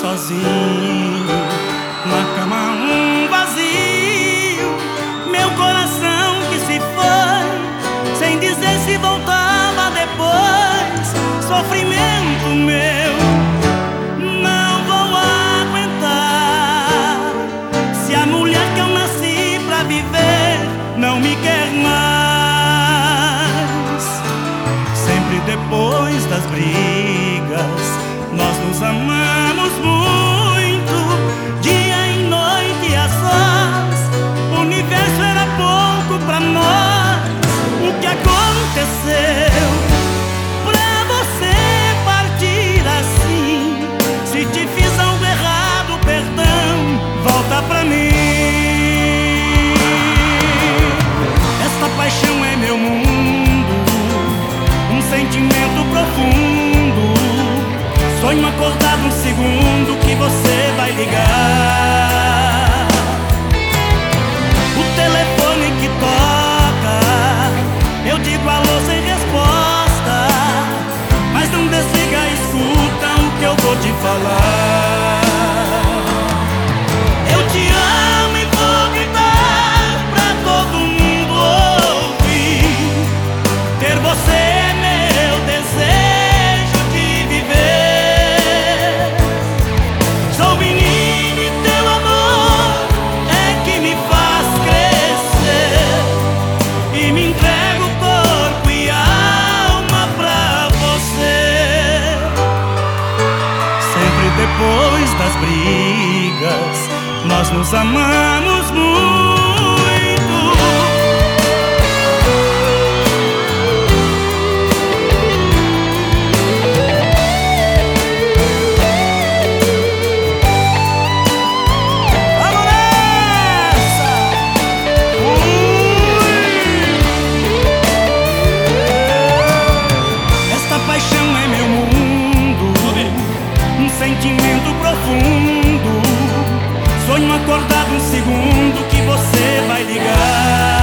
sozinho, na cama um vazio, meu coração que se foi, sem dizer se voltava depois. Sofrimento meu, não vou aguentar. Se a mulher que eu nasci pra viver não me quer mais. Sempre depois das brigas nós nos amamos muito, dia e noite a sós. O universo era pouco pra nós. O que aconteceu pra você partir assim? Se te fiz algo errado, perdão, volta pra mim. Esta paixão é meu mundo, um sentimento profundo. Sonho acordado um segundo que você vai ligar. O telefone que toca, eu digo alô sem resposta, mas não desliga, escuta o que eu vou te falar. Eu te amo e vou gritar pra todo mundo ouvir. Ter você é meu desejo de viver. Sou menino e teu amor é que me faz crescer, e me entrego corpo e alma pra você. Sempre depois das brigas nós nos amamos muito. Sentimento profundo, sonho acordado um segundo que você vai ligar.